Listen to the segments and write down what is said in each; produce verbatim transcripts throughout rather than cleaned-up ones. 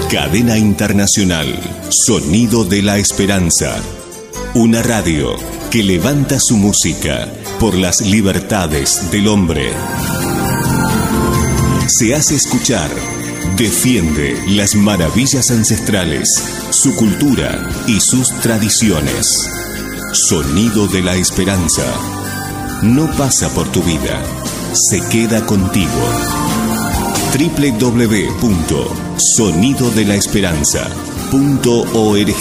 Cadena Internacional, Sonido de la Esperanza. Una radio que levanta su música por las libertades del hombre. Se hace escuchar, defiende las maravillas ancestrales, su cultura y sus tradiciones. Sonido de la Esperanza. No pasa por tu vida, se queda contigo. doble u doble u doble u punto sonido de la esperanza punto org.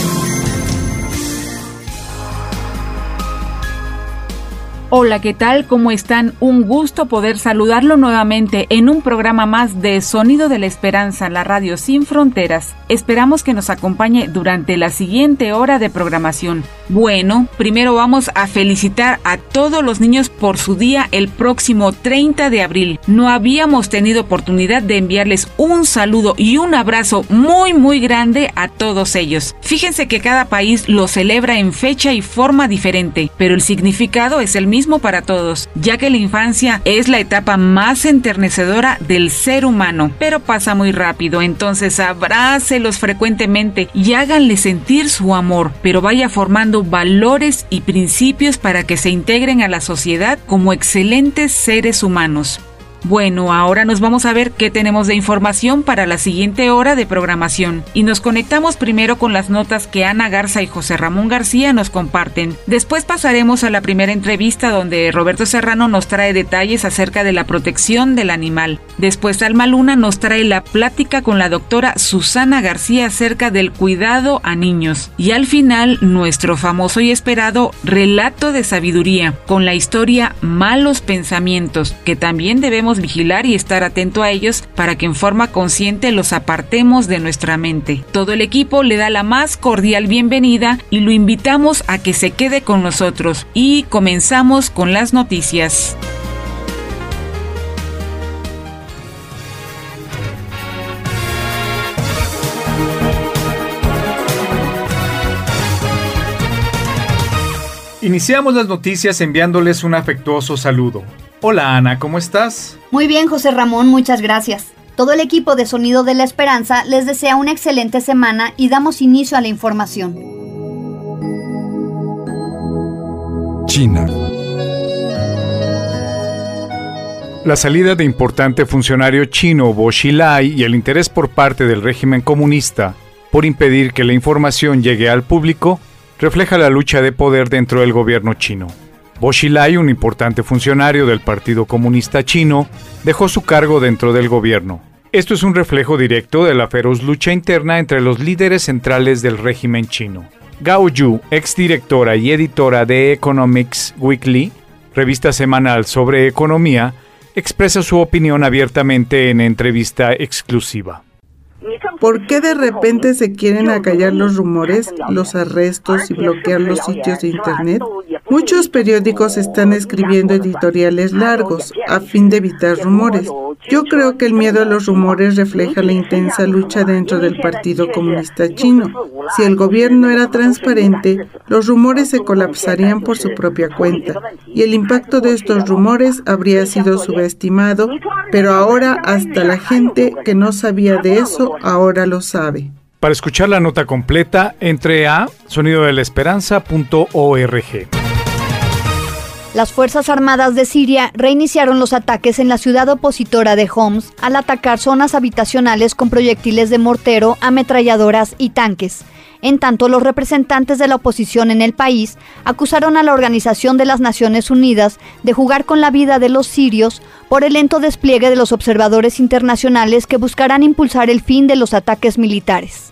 Hola, ¿qué tal? ¿Cómo están? Un gusto poder saludarlo nuevamente en un programa más de Sonido de la Esperanza, la radio sin fronteras. Esperamos que nos acompañe durante la siguiente hora de programación. Bueno, primero vamos a felicitar a todos los niños por su día el próximo treinta de abril. No habíamos tenido oportunidad de enviarles un saludo y un abrazo muy muy grande a todos ellos. Fíjense que cada país lo celebra en fecha y forma diferente, pero el significado es el mismo para todos, ya que la infancia es la etapa más enternecedora del ser humano, pero pasa muy rápido. Entonces abrácelos frecuentemente y háganle sentir su amor, pero vaya formando valores y principios para que se integren a la sociedad como excelentes seres humanos. Bueno, ahora nos vamos a ver qué tenemos de información para la siguiente hora de programación. Y nos conectamos primero con las notas que Ana Garza y José Ramón García nos comparten. Después pasaremos a la primera entrevista donde Roberto Serrano nos trae detalles acerca de la protección del animal. Después Alma Luna nos trae la plática con la doctora Susana García acerca del cuidado a niños. Y al final, nuestro famoso y esperado relato de sabiduría con la historia Malos Pensamientos, que también debemos vigilar y estar atento a ellos para que en forma consciente los apartemos de nuestra mente. Todo el equipo le da la más cordial bienvenida y lo invitamos a que se quede con nosotros. Y comenzamos con las noticias. Iniciamos las noticias enviándoles un afectuoso saludo. Hola Ana, ¿cómo estás? Muy bien, José Ramón, muchas gracias. Todo el equipo de Sonido de la Esperanza les desea una excelente semana y damos inicio a la información. China. La salida de importante funcionario chino Bo Xilai y el interés por parte del régimen comunista por impedir que la información llegue al público refleja la lucha de poder dentro del gobierno chino. Bo Xilai, un importante funcionario del Partido Comunista Chino, dejó su cargo dentro del gobierno. Esto es un reflejo directo de la feroz lucha interna entre los líderes centrales del régimen chino. Gao Yu, exdirectora y editora de Economics Weekly, revista semanal sobre economía, expresa su opinión abiertamente en entrevista exclusiva. ¿Por qué de repente se quieren acallar los rumores, los arrestos y bloquear los sitios de Internet? Muchos periódicos están escribiendo editoriales largos a fin de evitar rumores. Yo creo que el miedo a los rumores refleja la intensa lucha dentro del Partido Comunista Chino. Si el gobierno era transparente, los rumores se colapsarían por su propia cuenta, y el impacto de estos rumores habría sido subestimado, pero ahora hasta la gente que no sabía de eso ahora lo sabe. Para escuchar la nota completa, entre a sonido de la esperanza punto org. Las Fuerzas Armadas de Siria reiniciaron los ataques en la ciudad opositora de Homs al atacar zonas habitacionales con proyectiles de mortero, ametralladoras y tanques. En tanto, los representantes de la oposición en el país acusaron a la Organización de las Naciones Unidas de jugar con la vida de los sirios por el lento despliegue de los observadores internacionales que buscarán impulsar el fin de los ataques militares.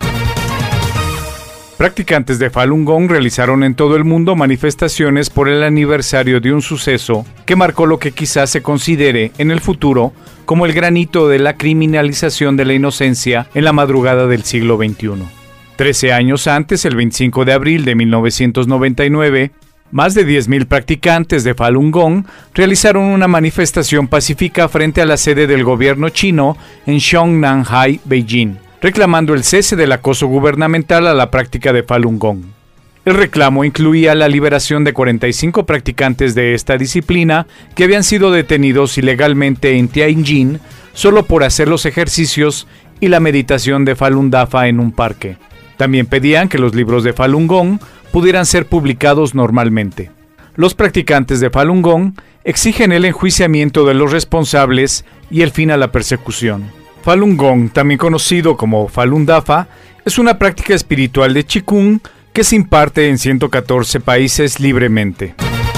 Practicantes de Falun Gong realizaron en todo el mundo manifestaciones por el aniversario de un suceso que marcó lo que quizás se considere en el futuro como el gran hito de la criminalización de la inocencia en la madrugada del siglo veintiuno. Trece años antes, el veinticinco de abril de mil novecientos noventa y nueve, más de diez mil practicantes de Falun Gong realizaron una manifestación pacífica frente a la sede del gobierno chino en Xiongnan-hai, Beijing, reclamando el cese del acoso gubernamental a la práctica de Falun Gong. El reclamo incluía la liberación de cuarenta y cinco practicantes de esta disciplina que habían sido detenidos ilegalmente en Tianjin solo por hacer los ejercicios y la meditación de Falun Dafa en un parque. También pedían que los libros de Falun Gong pudieran ser publicados normalmente. Los practicantes de Falun Gong exigen el enjuiciamiento de los responsables y el fin a la persecución. Falun Gong, también conocido como Falun Dafa, es una práctica espiritual de Qigong que se imparte en ciento catorce países libremente.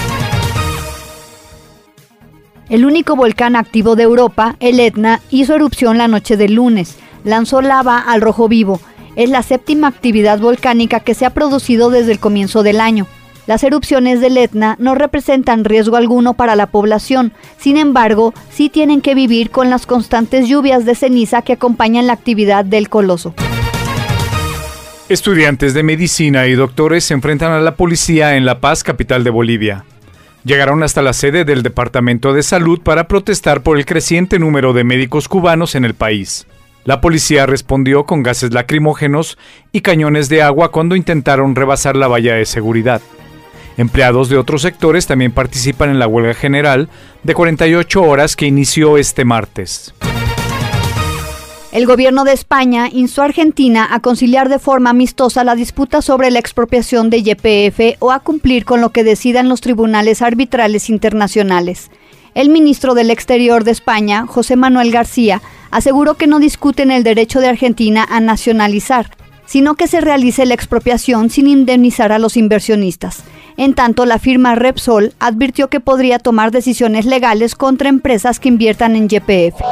El único volcán activo de Europa, el Etna, hizo erupción la noche del lunes. Lanzó lava al rojo vivo. Es la séptima actividad volcánica que se ha producido desde el comienzo del año. Las erupciones del Etna no representan riesgo alguno para la población, sin embargo, sí tienen que vivir con las constantes lluvias de ceniza que acompañan la actividad del coloso. Estudiantes de medicina y doctores se enfrentan a la policía en La Paz, capital de Bolivia. Llegaron hasta la sede del Departamento de Salud para protestar por el creciente número de médicos cubanos en el país. La policía respondió con gases lacrimógenos y cañones de agua cuando intentaron rebasar la valla de seguridad. Empleados de otros sectores también participan en la huelga general de cuarenta y ocho horas que inició este martes. El gobierno de España instó a Argentina a conciliar de forma amistosa la disputa sobre la expropiación de Y P F o a cumplir con lo que decidan los tribunales arbitrales internacionales. El ministro del Exterior de España, José Manuel García, aseguró que no discuten el derecho de Argentina a nacionalizar, sino que se realice la expropiación sin indemnizar a los inversionistas. En tanto, la firma Repsol advirtió que podría tomar decisiones legales contra empresas que inviertan en Y P F.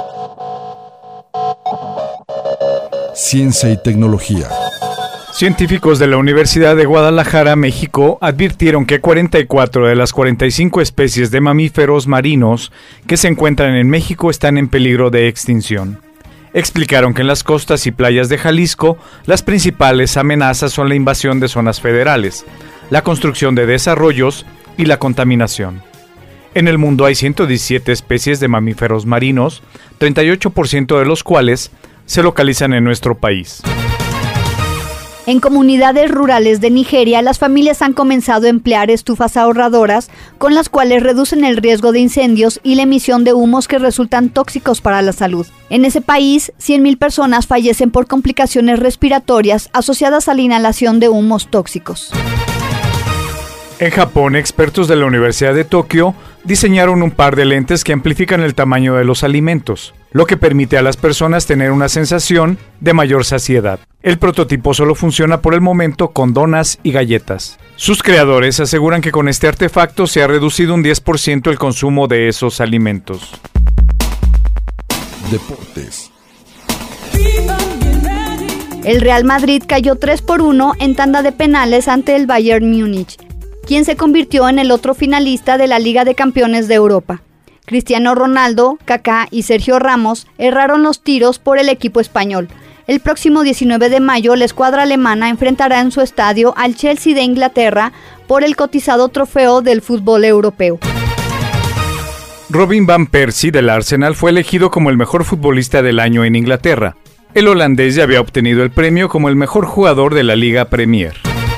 Ciencia y tecnología. Científicos de la Universidad de Guadalajara, México, advirtieron que cuarenta y cuatro de las cuarenta y cinco especies de mamíferos marinos que se encuentran en México están en peligro de extinción. Explicaron que en las costas y playas de Jalisco, las principales amenazas son la invasión de zonas federales, la construcción de desarrollos y la contaminación. En el mundo hay ciento diecisiete especies de mamíferos marinos, treinta y ocho por ciento de los cuales se localizan en nuestro país. En comunidades rurales de Nigeria, las familias han comenzado a emplear estufas ahorradoras con las cuales reducen el riesgo de incendios y la emisión de humos que resultan tóxicos para la salud. En ese país, cien mil personas fallecen por complicaciones respiratorias asociadas a la inhalación de humos tóxicos. En Japón, expertos de la Universidad de Tokio diseñaron un par de lentes que amplifican el tamaño de los alimentos, lo que permite a las personas tener una sensación de mayor saciedad. El prototipo solo funciona por el momento con donas y galletas. Sus creadores aseguran que con este artefacto se ha reducido un diez por ciento el consumo de esos alimentos. Deportes. El Real Madrid cayó tres por uno en tanda de penales ante el Bayern Múnich, quien se convirtió en el otro finalista de la Liga de Campeones de Europa. Cristiano Ronaldo, Kaká y Sergio Ramos erraron los tiros por el equipo español. El próximo diecinueve de mayo, la escuadra alemana enfrentará en su estadio al Chelsea de Inglaterra por el cotizado trofeo del fútbol europeo. Robin van Persie del Arsenal fue elegido como el mejor futbolista del año en Inglaterra. El holandés ya había obtenido el premio como el mejor jugador de la Liga Premier.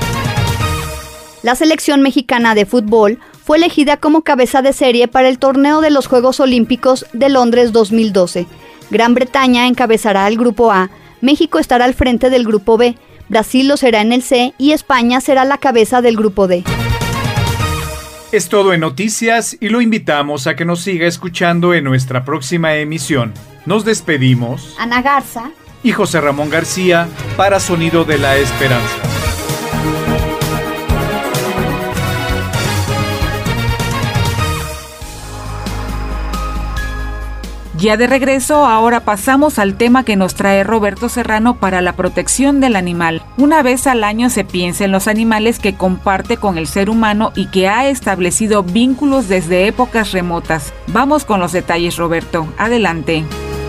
La selección mexicana de fútbol fue elegida como cabeza de serie para el torneo de los Juegos Olímpicos de Londres dos mil doce. Gran Bretaña encabezará el grupo A, México estará al frente del grupo B, Brasil lo será en el C y España será la cabeza del grupo D. Es todo en noticias y lo invitamos a que nos siga escuchando en nuestra próxima emisión. Nos despedimos. Ana Garza y José Ramón García para Sonido de la Esperanza. Ya de regreso, ahora pasamos al tema que nos trae Roberto Serrano para la protección del animal. Una vez al año se piensa en los animales que comparte con el ser humano y que ha establecido vínculos desde épocas remotas. Vamos con los detalles, Roberto. Adelante.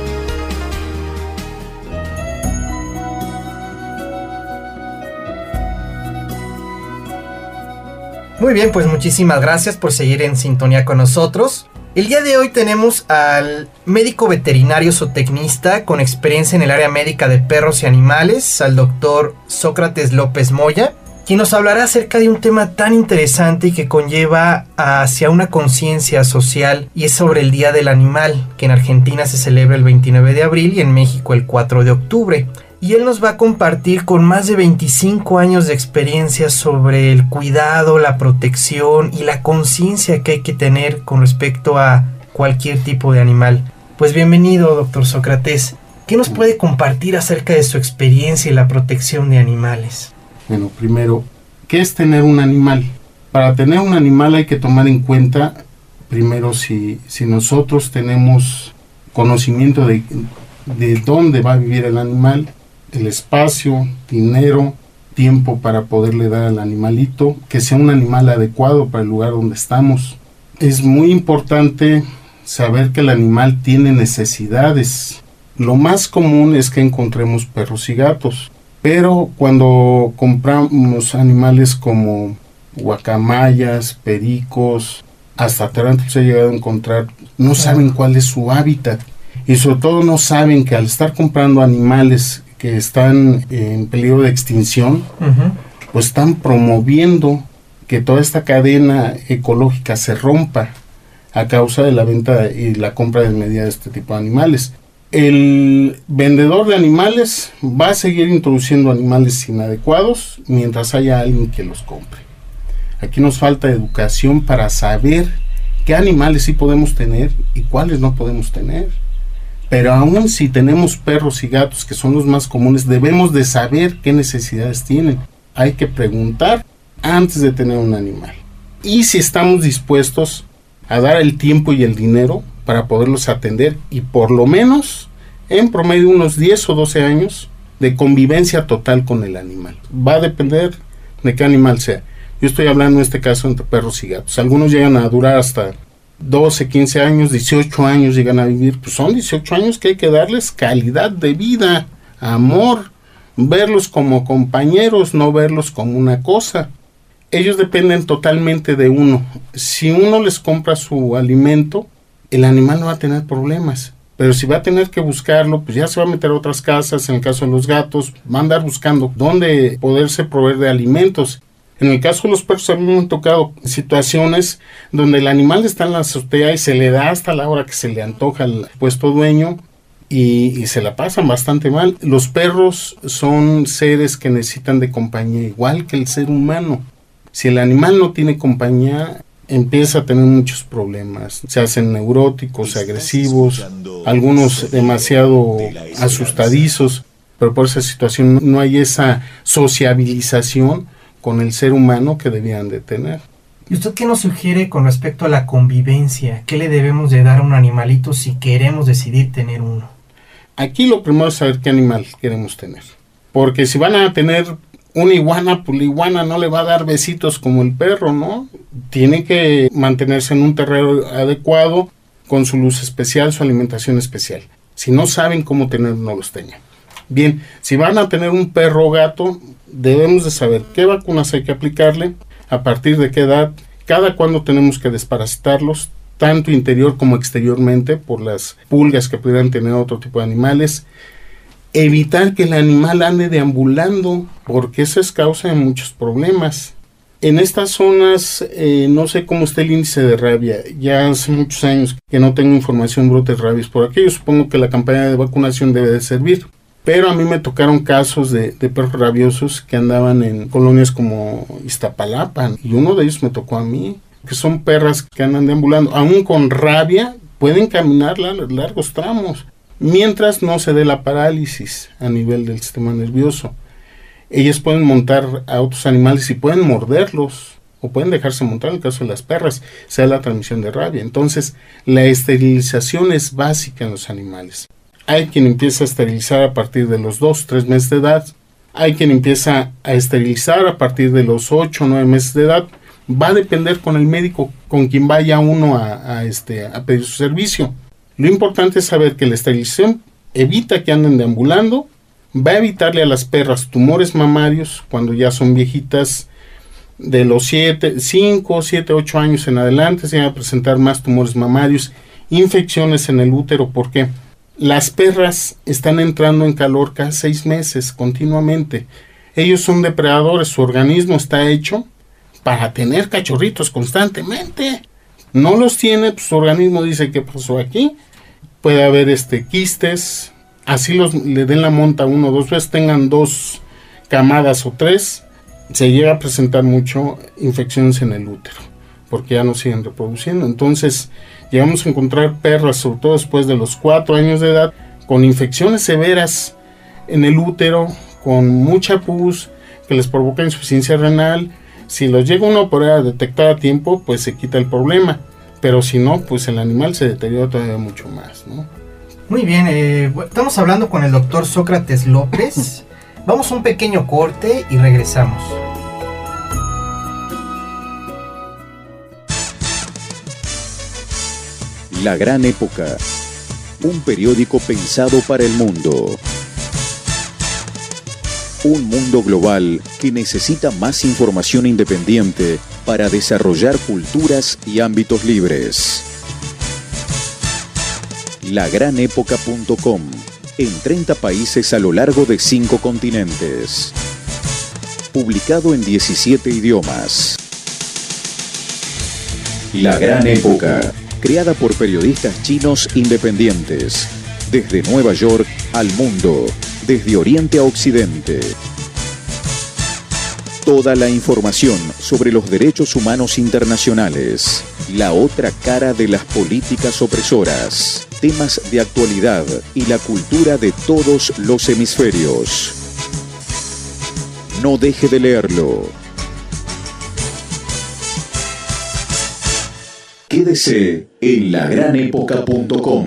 Muy bien, pues muchísimas gracias por seguir en sintonía con nosotros. El día de hoy tenemos al médico veterinario zootecnista con experiencia en el área médica de perros y animales, al doctor Sócrates López Moya, quien nos hablará acerca de un tema tan interesante y que conlleva hacia una conciencia social, y es sobre el Día del Animal, que en Argentina se celebra el veintinueve de abril y en México el cuatro de octubre. Y él nos va a compartir con más de veinticinco años de experiencia sobre el cuidado, la protección y la conciencia que hay que tener con respecto a cualquier tipo de animal. Pues bienvenido, doctor Sócrates. ¿Qué nos puede compartir acerca de su experiencia y la protección de animales? Bueno, primero, ¿qué es tener un animal? Para tener un animal hay que tomar en cuenta, primero, si, si nosotros tenemos conocimiento de, de dónde va a vivir el animal, el espacio, dinero, tiempo para poderle dar al animalito, que sea un animal adecuado para el lugar donde estamos. Es muy importante saber que el animal tiene necesidades. Lo más común es que encontremos perros y gatos, pero cuando compramos animales como guacamayas, pericos, hasta tarántulas he llegado a encontrar, no saben cuál es su hábitat, y sobre todo no saben que al estar comprando animales que están en peligro de extinción, uh-huh. pues están promoviendo que toda esta cadena ecológica se rompa a causa de la venta y la compra desmedida de este tipo de animales. El vendedor de animales va a seguir introduciendo animales inadecuados mientras haya alguien que los compre. Aquí nos falta educación para saber qué animales sí podemos tener y cuáles no podemos tener. Pero aún si tenemos perros y gatos, que son los más comunes, debemos de saber qué necesidades tienen. Hay que preguntar antes de tener un animal. Y si estamos dispuestos a dar el tiempo y el dinero para poderlos atender, y por lo menos en promedio unos diez o doce años de convivencia total con el animal. Va a depender de qué animal sea. Yo estoy hablando en este caso entre perros y gatos. Algunos llegan a durar hasta doce, quince años, dieciocho años llegan a vivir. Pues son dieciocho años que hay que darles calidad de vida, amor, verlos como compañeros, no verlos como una cosa. Ellos dependen totalmente de uno. Si uno les compra su alimento, el animal no va a tener problemas. Pero si va a tener que buscarlo, pues ya se va a meter a otras casas. En el caso de los gatos, va a andar buscando dónde poderse proveer de alimentos. En el caso de los perros, a mí me han tocado situaciones donde el animal está en la azotea y se le da hasta la hora que se le antoja al puesto dueño y, y se la pasan bastante mal. Los perros son seres que necesitan de compañía, igual que el ser humano. Si el animal no tiene compañía, empieza a tener muchos problemas. Se hacen neuróticos, agresivos, algunos demasiado asustadizos, pero por esa situación no hay esa sociabilización con el ser humano que debían de tener. ¿Y usted qué nos sugiere con respecto a la convivencia? ¿Qué le debemos de dar a un animalito si queremos decidir tener uno? Aquí lo primero es saber qué animal queremos tener. Porque si van a tener una iguana, pues la iguana no le va a dar besitos como el perro, ¿no? Tiene que mantenerse en un terreno adecuado, con su luz especial, su alimentación especial. Si no saben cómo tener, no los tengan. Bien, si van a tener un perro o gato, debemos de saber qué vacunas hay que aplicarle, a partir de qué edad, cada cuándo tenemos que desparasitarlos, tanto interior como exteriormente, por las pulgas que pudieran tener otro tipo de animales. Evitar que el animal ande deambulando, porque eso es causa de muchos problemas. En estas zonas, eh, no sé cómo está el índice de rabia. Ya hace muchos años que no tengo información de brotes rabies por aquí. Yo supongo que la campaña de vacunación debe de servir. Pero a mí me tocaron casos de, de perros rabiosos que andaban en colonias como Iztapalapa. Y uno de ellos me tocó a mí, que son perras que andan deambulando. Aún con rabia, pueden caminar largos tramos, mientras no se dé la parálisis a nivel del sistema nervioso. Ellas pueden montar a otros animales y pueden morderlos, o pueden dejarse montar en el caso de las perras, sea la transmisión de rabia. Entonces, la esterilización es básica en los animales. Hay quien empieza a esterilizar a partir de los dos, tres meses de edad. Hay quien empieza a esterilizar a partir de los ocho, nueve meses de edad. Va a depender con el médico con quien vaya uno a, a, este, a pedir su servicio. Lo importante es saber que la esterilización evita que anden deambulando, va a evitarle a las perras tumores mamarios cuando ya son viejitas, de los siete, cinco, siete, ocho años en adelante se van a presentar más tumores mamarios, infecciones en el útero. ¿Por qué? Las perras están entrando en calor cada seis meses continuamente. Ellos son depredadores, su organismo está hecho para tener cachorritos constantemente. No los tiene, pues su organismo dice, ¿qué pasó aquí? Puede haber este quistes, así los le den la monta uno o dos veces, tengan dos camadas o tres, se llega a presentar mucho infecciones en el útero, porque ya no siguen reproduciendo. Entonces, llegamos a encontrar perras, sobre todo después de los cuatro años de edad, con infecciones severas en el útero, con mucha pus, que les provoca insuficiencia renal. Si los llega uno a poder detectar a tiempo, pues se quita el problema. Pero si no, pues el animal se deteriora todavía mucho más, ¿no? Muy bien, eh, estamos hablando con el doctor Sócrates López. Vamos a un pequeño corte y regresamos. La Gran Época, un periódico pensado para el mundo. Un mundo global que necesita más información independiente para desarrollar culturas y ámbitos libres. la gran época punto com, en treinta países a lo largo de cinco continentes. Publicado en diecisiete idiomas. La Gran Época, creada por periodistas chinos independientes, desde Nueva York al mundo, desde Oriente a Occidente. Toda la información sobre los derechos humanos internacionales, la otra cara de las políticas opresoras, temas de actualidad y la cultura de todos los hemisferios. No deje de leerlo. Quédese en la gran época punto com.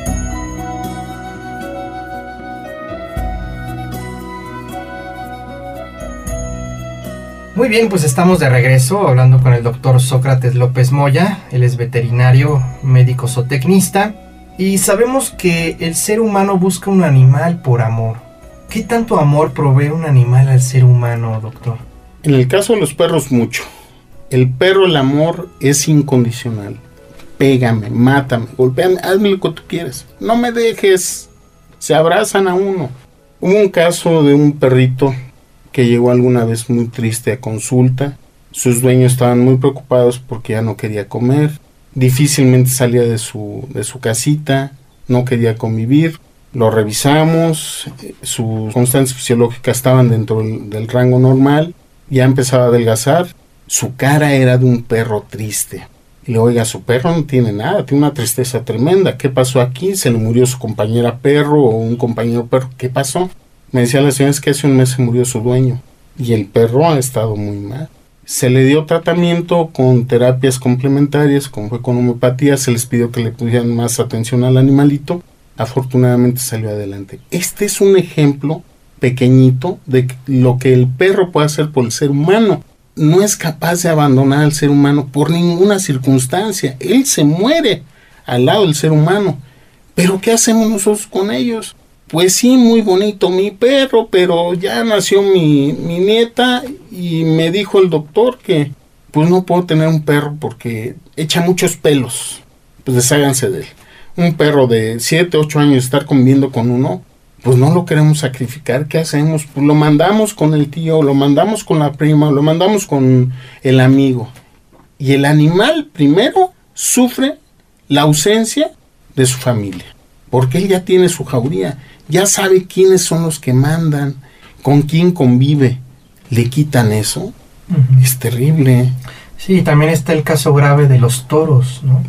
Muy bien, pues estamos de regreso hablando con el doctor Sócrates López Moya. Él es veterinario, médico zootecnista, y sabemos que el ser humano busca un animal por amor. ¿Qué tanto amor provee un animal al ser humano, doctor? En el caso de los perros, mucho. El perro, el amor es incondicional. Pégame, mátame, golpéame, hazme lo que tú quieras. No me dejes. Se abrazan a uno. Hubo un caso de un perrito que llegó alguna vez muy triste a consulta. Sus dueños estaban muy preocupados porque ya no quería comer. Difícilmente salía de su, de su casita. No quería convivir. Lo revisamos. Sus constantes fisiológicas estaban dentro del, del rango normal. Ya empezaba a adelgazar. Su cara era de un perro triste. Y le oiga, su perro no tiene nada, tiene una tristeza tremenda. ¿Qué pasó aquí? ¿Se le murió su compañera perro o un compañero perro? ¿Qué pasó? Me decía la señora, es que hace un mes se murió su dueño. Y el perro ha estado muy mal. Se le dio tratamiento con terapias complementarias, como fue con homeopatía. Se les pidió que le pusieran más atención al animalito. Afortunadamente salió adelante. Este es un ejemplo pequeñito de lo que el perro puede hacer por el ser humano. No es capaz de abandonar al ser humano por ninguna circunstancia. Él se muere al lado del ser humano. ¿Pero qué hacemos nosotros con ellos? Pues sí, muy bonito mi perro, pero ya nació mi, mi nieta y me dijo el doctor que pues no puedo tener un perro porque echa muchos pelos. Pues desháganse de él. Un perro de siete, ocho años estar conviviendo con uno, pues no lo queremos sacrificar. ¿Qué hacemos? Pues lo mandamos con el tío, lo mandamos con la prima, lo mandamos con el amigo. Y el animal primero sufre la ausencia de su familia, porque él ya tiene su jauría, ya sabe quiénes son los que mandan, con quién convive. Le quitan eso, uh-huh. Es terrible. Sí, también está el caso grave de los toros, ¿no?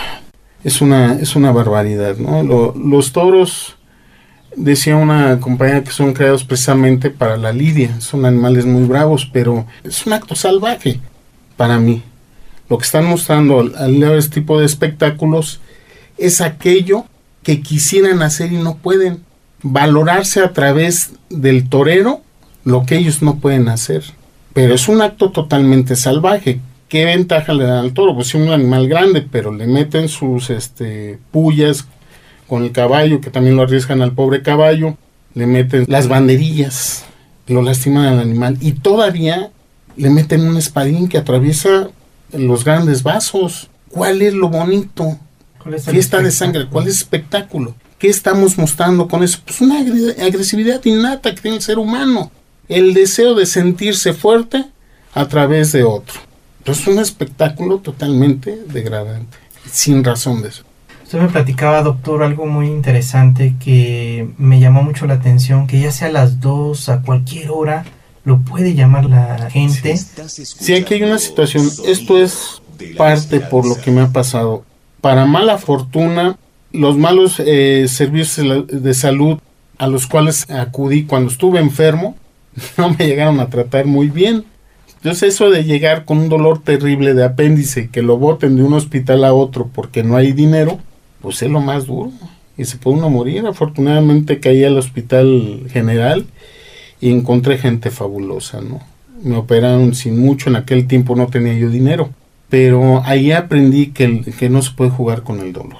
Es una, es una barbaridad, ¿no? Lo, los toros, decía una compañera, que son creados precisamente para la lidia. Son animales muy bravos, pero es un acto salvaje para mí. Lo que están mostrando al, al ver este tipo de espectáculos es aquello que quisieran hacer y no pueden. Valorarse a través del torero lo que ellos no pueden hacer. Pero es un acto totalmente salvaje. ¿Qué ventaja le dan al toro? Pues es un animal grande, pero le meten sus este, pullas con el caballo, que también lo arriesgan al pobre caballo. Le meten las banderillas, lo lastiman al animal. Y todavía le meten un espadín que atraviesa los grandes vasos. ¿Cuál es lo bonito? Fiesta de sangre. ¿Cuál es el espectáculo? ¿Qué estamos mostrando con eso? Pues una agresividad innata que tiene el ser humano. el deseo de sentirse fuerte a través de otro. Es un espectáculo totalmente degradante, sin razón de eso. Usted me platicaba, doctor, algo muy interesante que me llamó mucho la atención, que ya sea a las dos, a cualquier hora, lo puede llamar la gente. Sí, aquí hay una situación, esto es parte por lo que me ha pasado. Para mala fortuna, los malos eh, servicios de salud a los cuales acudí cuando estuve enfermo, no me llegaron a tratar muy bien. Entonces eso de llegar con un dolor terrible de apéndice y que lo boten de un hospital a otro porque no hay dinero, pues es lo más duro y se puede uno morir. Afortunadamente caí al hospital general y encontré gente fabulosa, ¿no? Me operaron sin mucho, en aquel tiempo no tenía yo dinero, pero ahí aprendí que, el, que no se puede jugar con el dolor.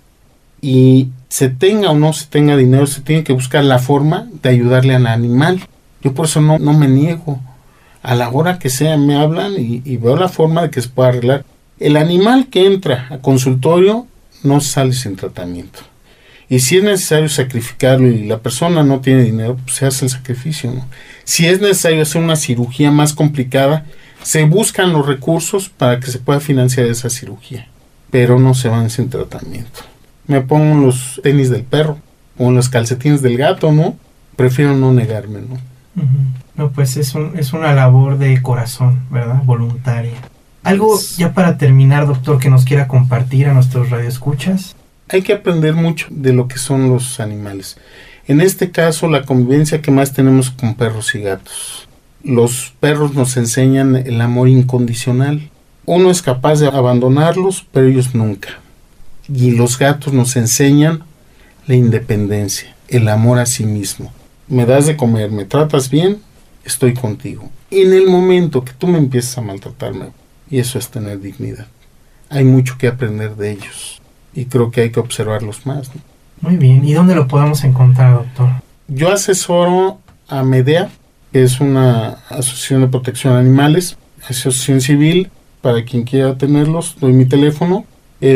Y se tenga o no se tenga dinero, se tiene que buscar la forma de ayudarle al animal. Yo por eso no, no me niego. A la hora que sea me hablan y, y veo la forma de que se pueda arreglar. El animal que entra a consultorio no sale sin tratamiento. Y si es necesario sacrificarlo y la persona no tiene dinero, pues se hace el sacrificio, ¿no? Si es necesario hacer una cirugía más complicada, se buscan los recursos para que se pueda financiar esa cirugía. Pero no se van sin tratamiento. Me pongo los tenis del perro o los calcetines del gato, ¿no? Prefiero no negarme, ¿no? Uh-huh. No, pues es, un, es una labor de corazón, ¿verdad? Voluntaria. Algo ya para terminar, doctor, que nos quiera compartir a nuestros radioescuchas. Hay que aprender mucho de lo que son los animales. En este caso, la convivencia que más tenemos con perros y gatos. Los perros nos enseñan el amor incondicional. Uno es capaz de abandonarlos, pero ellos nunca. Y los gatos nos enseñan la independencia, el amor a sí mismo. Me das de comer, me tratas bien, estoy contigo. Y en el momento que tú me empiezas a maltratarme, y eso es tener dignidad. Hay mucho que aprender de ellos. Y creo que hay que observarlos más, ¿no? Muy bien. ¿Y dónde lo podemos encontrar, doctor? Yo asesoro a MEDEA, que es una asociación de protección de animales, asociación civil, para quien quiera tenerlos, doy mi teléfono,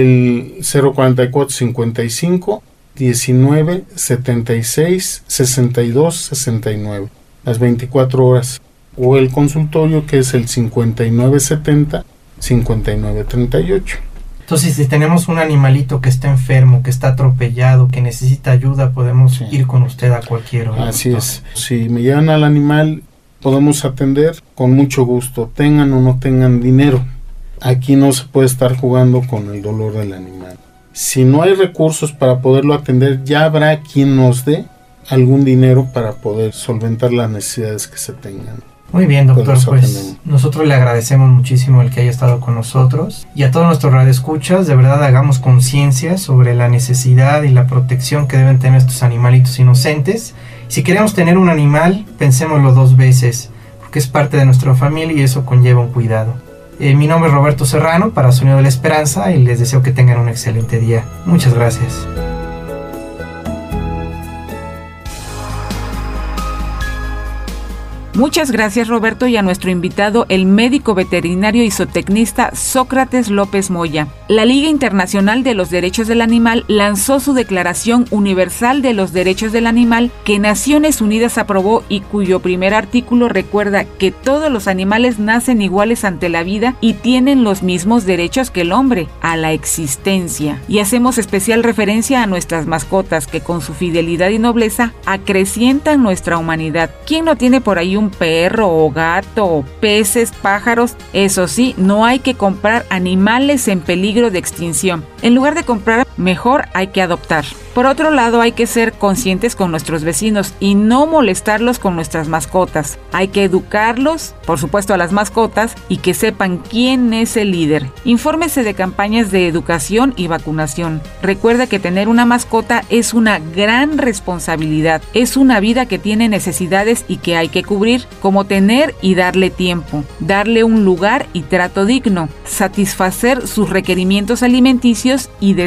el cero cuarenta y cuatro cincuenta y cinco diecinueve setenta y seis sesenta y dos sesenta y nueve, las veinticuatro horas, o el consultorio que es el cincuenta y nueve setenta cincuenta y nueve treinta y ocho. Entonces, si tenemos un animalito que está enfermo, que está atropellado, que necesita ayuda, podemos sí. ir con usted a cualquier hora. Así doctor. Es. Si me llevan al animal, podemos atender con mucho gusto, tengan o no tengan dinero. Aquí no se puede estar jugando con el dolor del animal. Si no hay recursos para poderlo atender, ya habrá quien nos dé algún dinero para poder solventar las necesidades que se tengan. Muy bien, doctor, pues nosotros le agradecemos muchísimo el que haya estado con nosotros y a todos nuestros radioescuchas, de verdad hagamos conciencia sobre la necesidad y la protección que deben tener estos animalitos inocentes. Si queremos tener un animal, pensémoslo dos veces, porque es parte de nuestra familia y eso conlleva un cuidado. Eh, mi nombre es Roberto Serrano, para Sonido de la Esperanza, y les deseo que tengan un excelente día. Muchas gracias. Muchas gracias, Roberto, y a nuestro invitado, el médico veterinario y zootecnista Sócrates López Moya. La Liga Internacional de los Derechos del Animal lanzó su Declaración Universal de los Derechos del Animal, que Naciones Unidas aprobó y cuyo primer artículo recuerda que todos los animales nacen iguales ante la vida y tienen los mismos derechos que el hombre, a la existencia. Y hacemos especial referencia a nuestras mascotas, que con su fidelidad y nobleza acrecientan nuestra humanidad. ¿Quién no tiene por ahí un perro o gato o peces, pájaros? Eso sí, no hay que comprar animales en peligro de extinción. En lugar de comprar, mejor hay que adoptar. Por otro lado, hay que ser conscientes con nuestros vecinos y no molestarlos con nuestras mascotas. Hay que educarlos, por supuesto a las mascotas, y que sepan quién es el líder. Infórmese de campañas de educación y vacunación. Recuerde que tener una mascota es una gran responsabilidad. Es una vida que tiene necesidades y que hay que cubrir, como tener y darle tiempo, darle un lugar y trato digno, satisfacer sus requerimientos alimenticios y de salud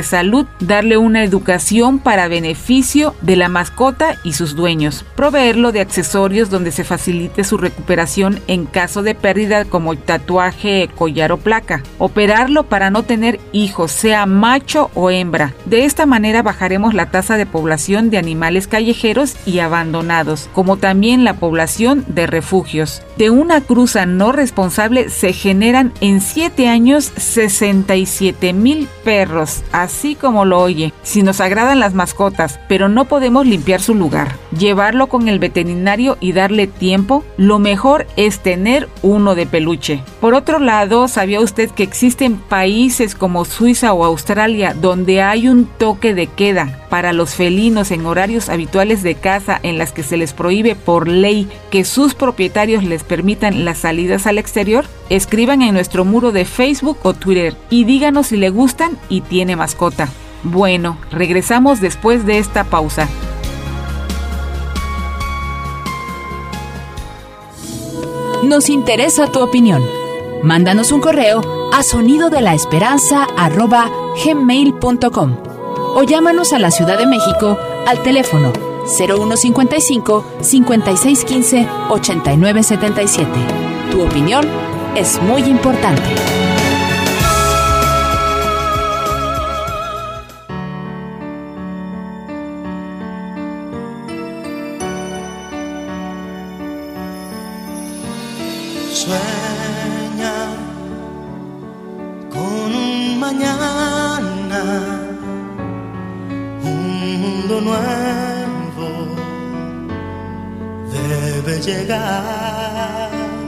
salud, darle una educación para beneficio de la mascota y sus dueños, proveerlo de accesorios donde se facilite su recuperación en caso de pérdida como tatuaje, collar o placa, operarlo para no tener hijos, sea macho o hembra. De esta manera bajaremos la tasa de población de animales callejeros y abandonados, como también la población de refugios. De una cruza no responsable se generan en siete años sesenta y siete mil perros, así como lo oye. Si nos agradan las mascotas, pero no podemos limpiar su lugar, llevarlo con el veterinario y darle tiempo, lo mejor es tener uno de peluche. Por otro lado, ¿sabía usted que existen países como Suiza o Australia donde hay un toque de queda para los felinos en horarios habituales de caza, en las que se les prohíbe por ley que sus propietarios les permitan las salidas al exterior? Escriban en nuestro muro de Facebook o Twitter y díganos si le gustan y tiene mascota. Bueno, regresamos después de esta pausa. Nos interesa tu opinión. Mándanos un correo a sonidodelaesperanza arroba gmail punto com o llámanos a la Ciudad de México al teléfono cero uno cincuenta y cinco, cincuenta y seis quince, ochenta y nueve setenta y siete. Tu opinión es muy importante. Sueña con un mañana, un mundo nuevo debe llegar.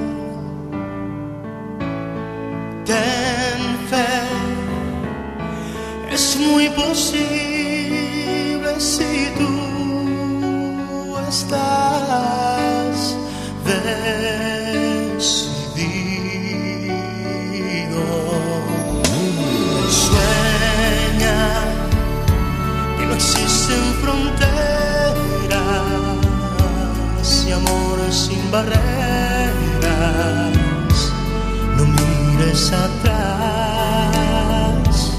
Ten fe, es muy posible si tú estás decidido. Sueña que no existen fronteras y amor sin barreras. No mires atrás,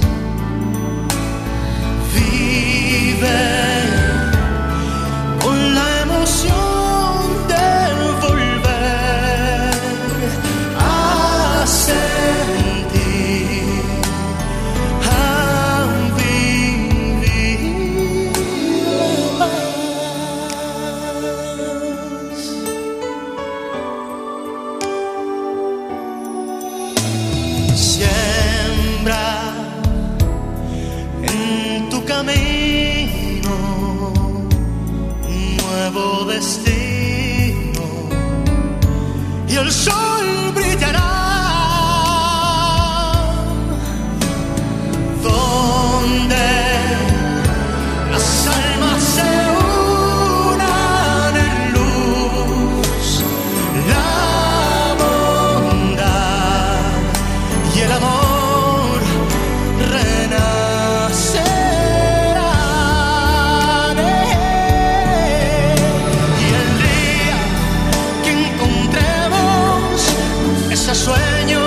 vive con la emoción de volver a sentir, a vivir más. Siembra en tu camino un nuevo destino y el sol brillará donde las almas se unan en luz, la bondad y el amor renacerán. Y el día que encontremos ese sueño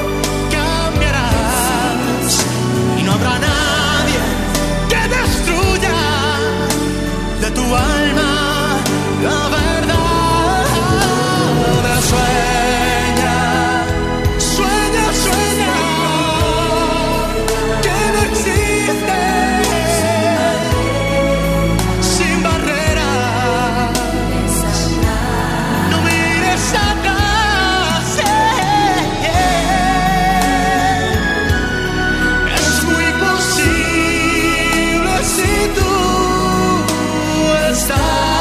cambiarás y no habrá nadie que destruya de tu alma la verdad. Sueña, sueña, sueña que no existe sin barreras. No mires atrás, es muy posible si tú estás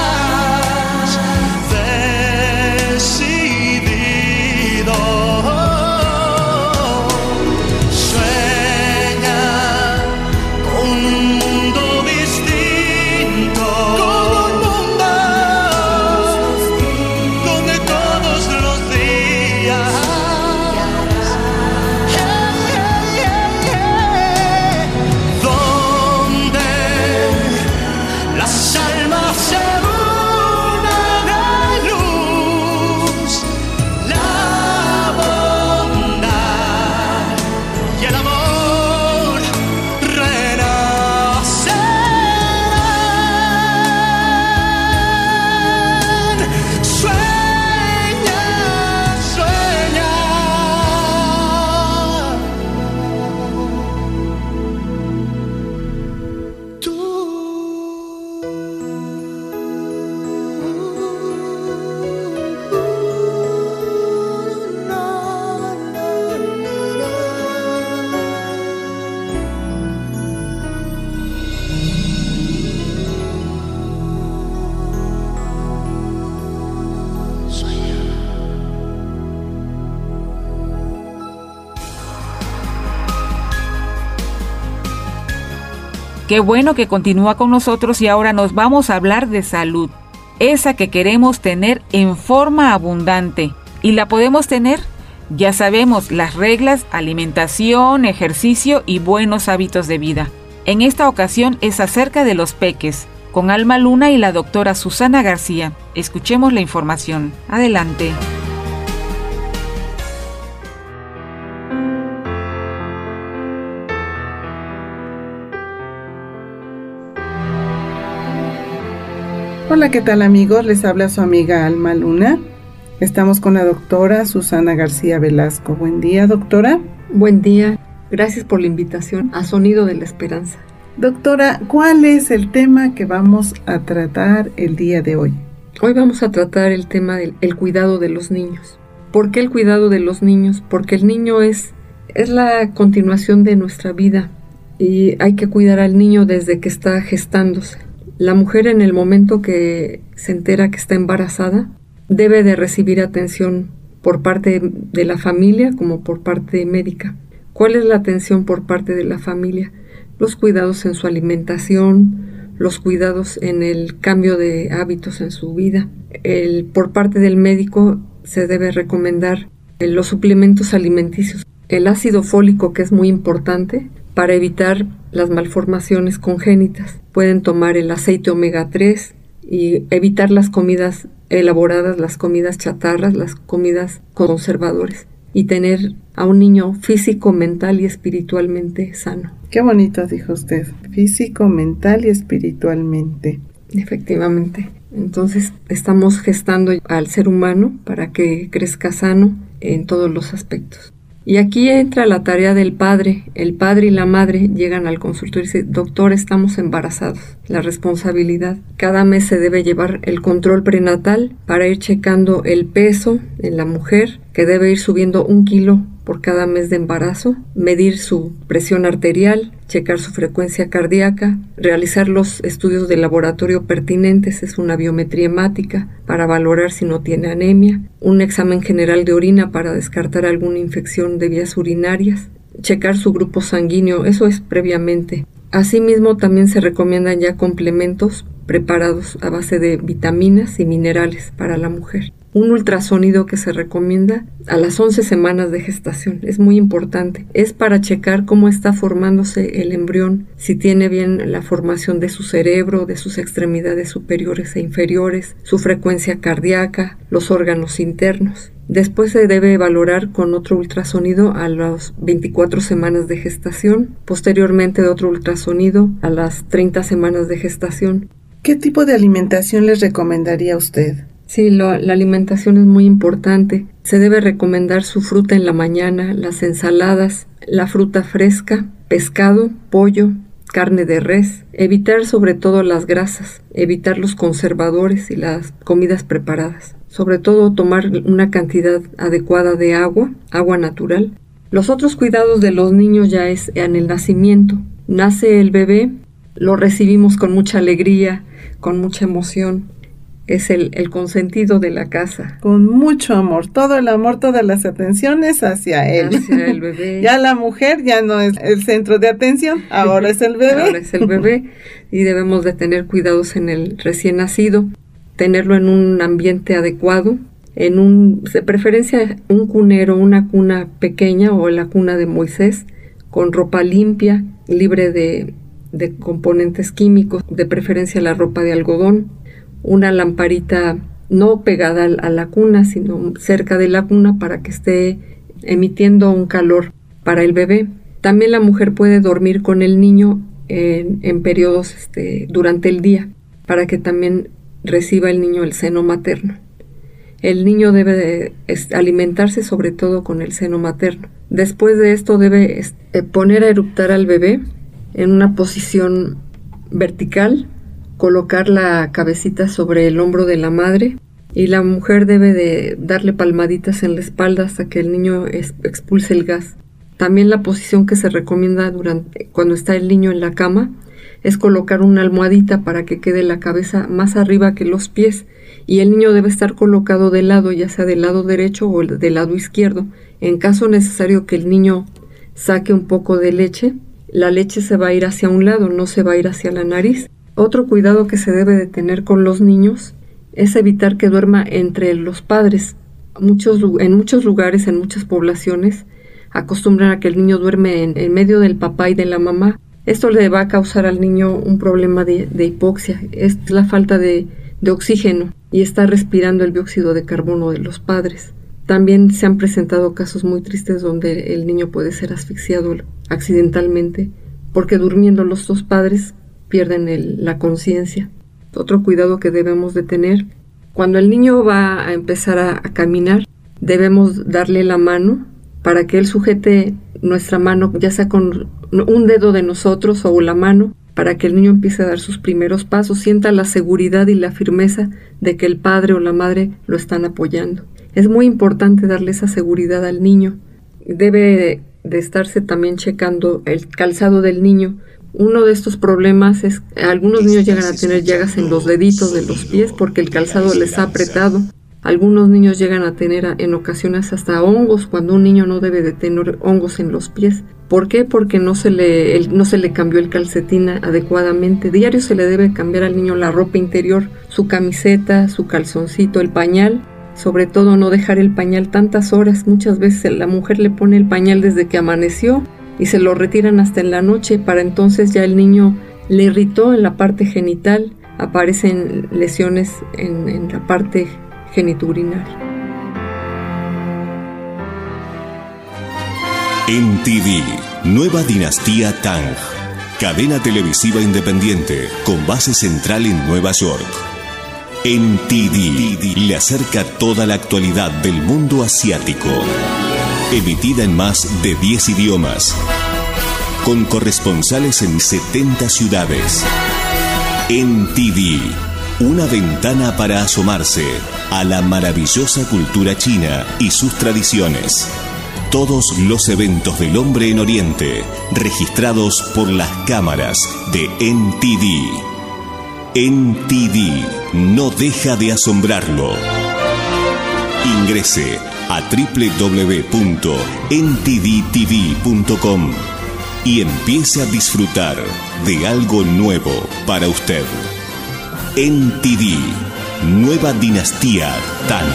Qué bueno que continúa con nosotros y ahora nos vamos a hablar de salud, esa que queremos tener en forma abundante. ¿Y la podemos tener? Ya sabemos las reglas, alimentación, ejercicio y buenos hábitos de vida. En esta ocasión es acerca de los peques, con Alma Luna y la doctora Susana García. Escuchemos la información. Adelante. Hola, ¿qué tal amigos? Les habla su amiga Alma Luna. Estamos con la doctora Susana García Velasco. Buen día, doctora. Buen día. Gracias por la invitación a Sonido de la Esperanza. Doctora, ¿cuál es el tema que vamos a tratar el día de hoy? Hoy vamos a tratar el tema del el cuidado de los niños. ¿Por qué el cuidado de los niños? Porque el niño es, es la continuación de nuestra vida y hay que cuidar al niño desde que está gestándose. La mujer, en el momento que se entera que está embarazada, debe de recibir atención por parte de la familia como por parte médica. ¿Cuál es la atención por parte de la familia? Los cuidados en su alimentación, los cuidados en el cambio de hábitos en su vida. El, por parte del médico se debe recomendar los suplementos alimenticios. El ácido fólico, que es muy importante para evitar las malformaciones congénitas. Pueden tomar el aceite omega tres y evitar las comidas elaboradas, las comidas chatarras, las comidas con conservadores, y tener a un niño físico, mental y espiritualmente sano. Qué bonito dijo usted, físico, mental y espiritualmente. Efectivamente. Entonces estamos gestando al ser humano para que crezca sano en todos los aspectos. Y aquí entra la tarea del padre. El padre y la madre llegan al consultorio y dicen: doctor, estamos embarazados. La responsabilidad. Cada mes se debe llevar el control prenatal para ir checando el peso en la mujer, que debe ir subiendo un kilo por cada mes de embarazo, medir su presión arterial, checar su frecuencia cardíaca, realizar los estudios de laboratorio pertinentes, es una biometría hemática para valorar si no tiene anemia, un examen general de orina para descartar alguna infección de vías urinarias, checar su grupo sanguíneo, eso es previamente. Asimismo, también se recomiendan ya complementos preparados a base de vitaminas y minerales para la mujer. Un ultrasonido que se recomienda a las once semanas de gestación, es muy importante. Es para checar cómo está formándose el embrión, si tiene bien la formación de su cerebro, de sus extremidades superiores e inferiores, su frecuencia cardíaca, los órganos internos. Después se debe valorar con otro ultrasonido a las veinticuatro semanas de gestación, posteriormente otro ultrasonido a las treinta semanas de gestación. ¿Qué tipo de alimentación les recomendaría usted? Sí, lo, la alimentación es muy importante. Se debe recomendar su fruta en la mañana, las ensaladas, la fruta fresca, pescado, pollo, carne de res. Evitar sobre todo las grasas, evitar los conservadores y las comidas preparadas. Sobre todo tomar una cantidad adecuada de agua, agua natural. Los otros cuidados de los niños ya es en el nacimiento. Nace el bebé, lo recibimos con mucha alegría, con mucha emoción. Es el, el consentido de la casa. Con mucho amor, todo el amor, todas las atenciones hacia él. Hacia el bebé. Ya la mujer ya no es el centro de atención, ahora es el bebé. Ahora es el bebé y debemos de tener cuidados en el recién nacido, tenerlo en un ambiente adecuado, en un, de preferencia un cunero, una cuna pequeña o la cuna de Moisés, con ropa limpia, libre de, de componentes químicos, de preferencia la ropa de algodón. Una lamparita no pegada a la cuna, sino cerca de la cuna para que esté emitiendo un calor para el bebé. También la mujer puede dormir con el niño en, en periodos este, durante el día, para que también reciba el niño el seno materno. El niño debe de alimentarse sobre todo con el seno materno. Después de esto debe este, poner a eruptar al bebé en una posición vertical, colocar la cabecita sobre el hombro de la madre y la mujer debe de darle palmaditas en la espalda hasta que el niño es, expulse el gas. También la posición que se recomienda durante, cuando está el niño en la cama es colocar una almohadita para que quede la cabeza más arriba que los pies y el niño debe estar colocado de lado, ya sea del lado derecho o del lado izquierdo. En caso necesario que el niño saque un poco de leche, la leche se va a ir hacia un lado, no se va a ir hacia la nariz. Otro cuidado que se debe de tener con los niños es evitar que duerma entre los padres. Muchos, en muchos lugares, en muchas poblaciones, acostumbran a que el niño duerme en, en medio del papá y de la mamá. Esto le va a causar al niño un problema de, de hipoxia. Es la falta de, de oxígeno y está respirando el dióxido de carbono de los padres. También se han presentado casos muy tristes donde el niño puede ser asfixiado accidentalmente porque durmiendo los dos padres pierden el, la conciencia. Otro cuidado que debemos de tener, cuando el niño va a empezar a, a caminar, debemos darle la mano para que él sujete nuestra mano, ya sea con un dedo de nosotros o la mano, para que el niño empiece a dar sus primeros pasos, sienta la seguridad y la firmeza de que el padre o la madre lo están apoyando. Es muy importante darle esa seguridad al niño. Debe de estarse también checando el calzado del niño. Uno de estos problemas es que algunos niños llegan a tener llagas en los deditos de los pies porque el calzado les ha apretado. Algunos niños llegan a tener en ocasiones hasta hongos, cuando un niño no debe de tener hongos en los pies. ¿Por qué? Porque no se le, el, no se le cambió el calcetín adecuadamente. Diario se le debe cambiar al niño la ropa interior, su camiseta, su calzoncito, el pañal. Sobre todo no dejar el pañal tantas horas. Muchas veces la mujer le pone el pañal desde que amaneció y se lo retiran hasta en la noche. Para entonces ya el niño le irritó en la parte genital, aparecen lesiones en, en la parte genitourinaria. En T V, Nueva Dinastía Tang, cadena televisiva independiente con base central en Nueva York. En T V le acerca toda la actualidad del mundo asiático, emitida en más de diez idiomas, con corresponsales en setenta ciudades. En T V, una ventana para asomarse a la maravillosa cultura china y sus tradiciones. Todos los eventos del hombre en Oriente, registrados por las cámaras de N T V. N T V no deja de asombrarlo. Ingrese a doble u doble u doble u punto n t v t v punto com y empiece a disfrutar de algo nuevo para usted. N T V, Nueva Dinastía Tang.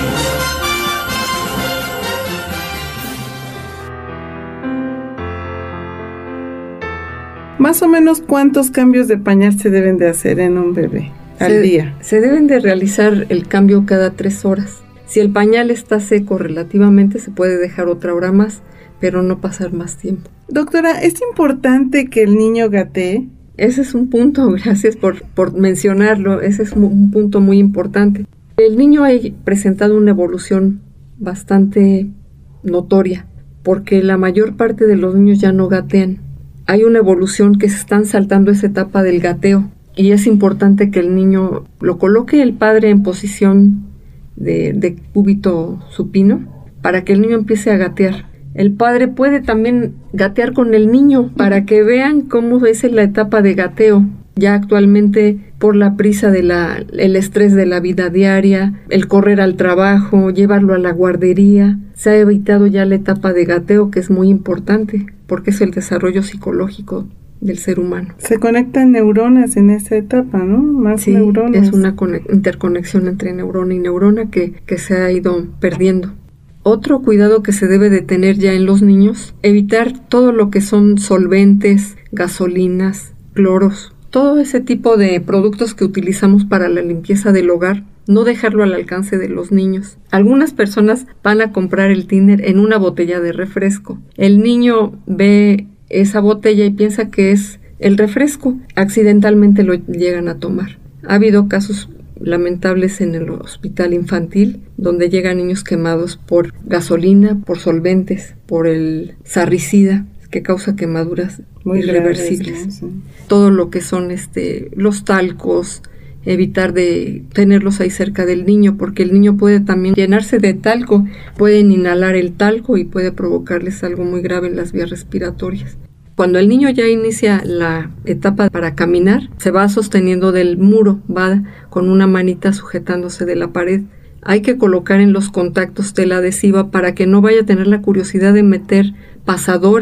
Más o menos, ¿cuántos cambios de pañal se deben de hacer en un bebé al se, día? Se deben de realizar el cambio cada tres horas. Si el pañal está seco relativamente, se puede dejar otra hora más, pero no pasar más tiempo. Doctora, ¿es importante que el niño gatee? Ese es un punto, gracias por, por mencionarlo, ese es un punto muy importante. El niño ha presentado una evolución bastante notoria, porque la mayor parte de los niños ya no gatean. Hay una evolución que se están saltando esa etapa del gateo y es importante que el niño lo coloque el padre en posición de, de cúbito supino para que el niño empiece a gatear. El padre puede también gatear con el niño para que vean cómo es la etapa de gateo. Ya actualmente, por la prisa de la, el estrés de la vida diaria, el correr al trabajo, llevarlo a la guardería, se ha evitado ya la etapa de gateo, que es muy importante, porque es el desarrollo psicológico del ser humano. Se conectan neuronas en esa etapa, ¿no? Más sí, neuronas. Es una interconexión entre neurona y neurona que, que se ha ido perdiendo. Otro cuidado que se debe de tener ya en los niños, evitar todo lo que son solventes, gasolinas, cloros, todo ese tipo de productos que utilizamos para la limpieza del hogar, no dejarlo al alcance de los niños. Algunas personas van a comprar el tiner en una botella de refresco. El niño ve esa botella y piensa que es el refresco. Accidentalmente lo llegan a tomar. Ha habido casos lamentables en el hospital infantil donde llegan niños quemados por gasolina, por solventes, por el sarricida, que causa quemaduras muy irreversibles. Graves, ¿no? Sí. Todo lo que son este los talcos, evitar de tenerlos ahí cerca del niño, porque el niño puede también llenarse de talco, pueden inhalar el talco y puede provocarles algo muy grave en las vías respiratorias. Cuando el niño ya inicia la etapa para caminar, se va sosteniendo del muro, va con una manita sujetándose de la pared. Hay que colocar en los contactos tela adhesiva para que no vaya a tener la curiosidad de meter pasadores,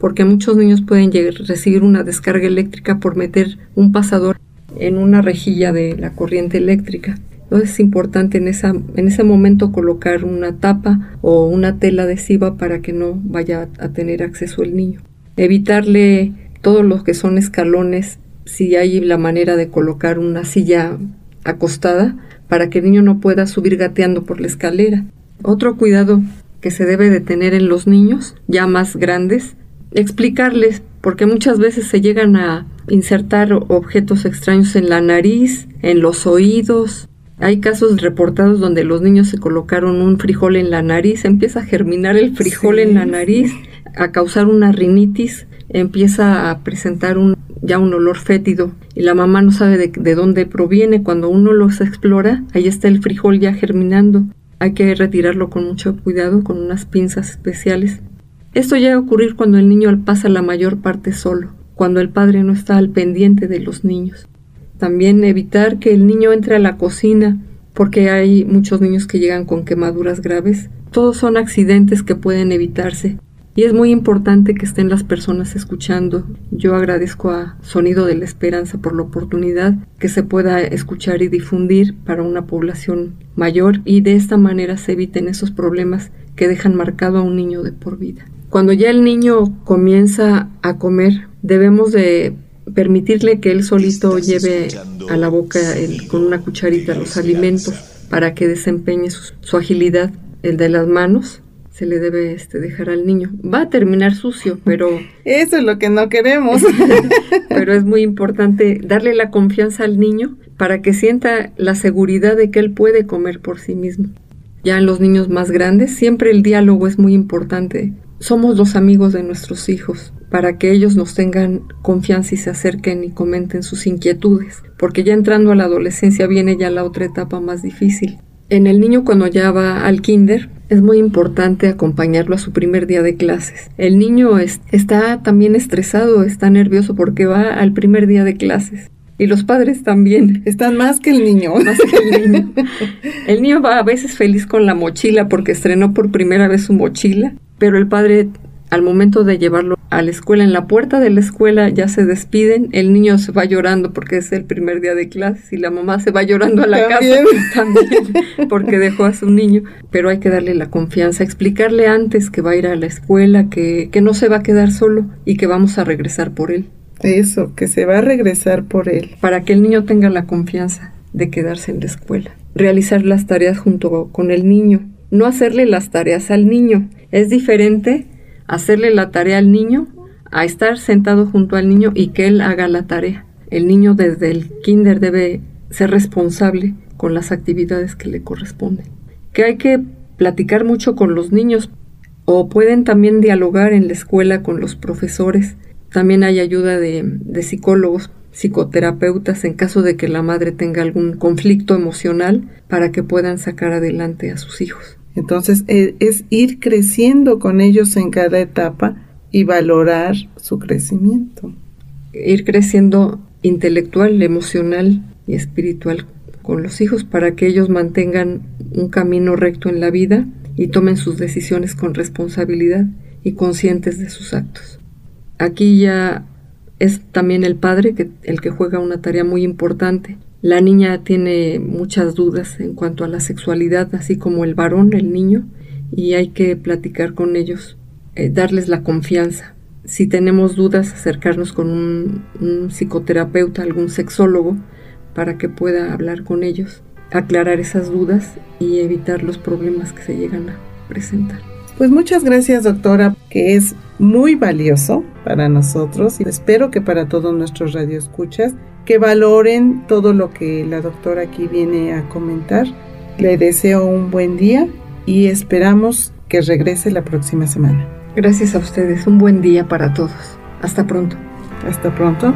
porque muchos niños pueden llegar, recibir una descarga eléctrica por meter un pasador en una rejilla de la corriente eléctrica. Entonces es importante en, esa, en ese momento colocar una tapa o una tela adhesiva para que no vaya a tener acceso el niño. Evitarle todos los que son escalones, si hay la manera de colocar una silla acostada para que el niño no pueda subir gateando por la escalera. Otro cuidado que se debe de tener en los niños ya más grandes, explicarles, porque muchas veces se llegan a insertar objetos extraños en la nariz, en los oídos. Hay casos reportados donde los niños se colocaron un frijol en la nariz, empieza a germinar el frijol sí, en la nariz, a causar una rinitis, empieza a presentar un, ya un olor fétido y la mamá no sabe de, de dónde proviene. Cuando uno los explora, ahí está el frijol ya germinando. Hay que retirarlo con mucho cuidado, con unas pinzas especiales. Esto llega a ocurrir cuando el niño pasa la mayor parte solo, cuando el padre no está al pendiente de los niños. También evitar que el niño entre a la cocina, porque hay muchos niños que llegan con quemaduras graves. Todos son accidentes que pueden evitarse. Y es muy importante que estén las personas escuchando. Yo agradezco a Sonido de la Esperanza por la oportunidad que se pueda escuchar y difundir para una población mayor y de esta manera se eviten esos problemas que dejan marcado a un niño de por vida. Cuando ya el niño comienza a comer, debemos de permitirle que él solito lleve a la boca el, con una cucharita los alimentos para que desempeñe su, su agilidad. El de las manos se le debe este, dejar al niño. Va a terminar sucio, pero... Eso es lo que no queremos. Pero es muy importante darle la confianza al niño para que sienta la seguridad de que él puede comer por sí mismo. Ya en los niños más grandes, siempre el diálogo es muy importante. Somos los amigos de nuestros hijos, para que ellos nos tengan confianza y se acerquen y comenten sus inquietudes, porque ya entrando a la adolescencia viene ya la otra etapa más difícil. En el niño cuando ya va al kinder, es muy importante acompañarlo a su primer día de clases. El niño es, está también estresado, está nervioso porque va al primer día de clases. Y los padres también. Están más que el niño. Más que el niño. El niño va a veces feliz con la mochila porque estrenó por primera vez su mochila, pero el padre, al momento de llevarlo a la escuela, en la puerta de la escuela ya se despiden, el niño se va llorando porque es el primer día de clases y la mamá se va llorando a la ¿También? casa también porque dejó a su niño, pero hay que darle la confianza, explicarle antes que va a ir a la escuela, que, que no se va a quedar solo y que vamos a regresar por él. Eso, que se va a regresar por él. Para que el niño tenga la confianza de quedarse en la escuela. Realizar las tareas junto con el niño, no hacerle las tareas al niño. Es diferente hacerle la tarea al niño a estar sentado junto al niño y que él haga la tarea. El niño desde el kinder debe ser responsable con las actividades que le corresponden. Que hay que platicar mucho con los niños o pueden también dialogar en la escuela con los profesores. También hay ayuda de, de psicólogos, psicoterapeutas en caso de que la madre tenga algún conflicto emocional para que puedan sacar adelante a sus hijos. Entonces es, es ir creciendo con ellos en cada etapa y valorar su crecimiento. Ir creciendo intelectual, emocional y espiritual con los hijos para que ellos mantengan un camino recto en la vida y tomen sus decisiones con responsabilidad y conscientes de sus actos. Aquí ya es también el padre que, el que juega una tarea muy importante. La niña tiene muchas dudas en cuanto a la sexualidad, así como el varón, el niño, y hay que platicar con ellos, eh, darles la confianza. Si tenemos dudas, acercarnos con un, un psicoterapeuta, algún sexólogo, para que pueda hablar con ellos, aclarar esas dudas y evitar los problemas que se llegan a presentar. Pues muchas gracias, doctora, que es muy valioso para nosotros y espero que para todos nuestros radioescuchas que valoren todo lo que la doctora aquí viene a comentar. Le deseo un buen día y esperamos que regrese la próxima semana. Gracias a ustedes, un buen día para todos. Hasta pronto. Hasta pronto.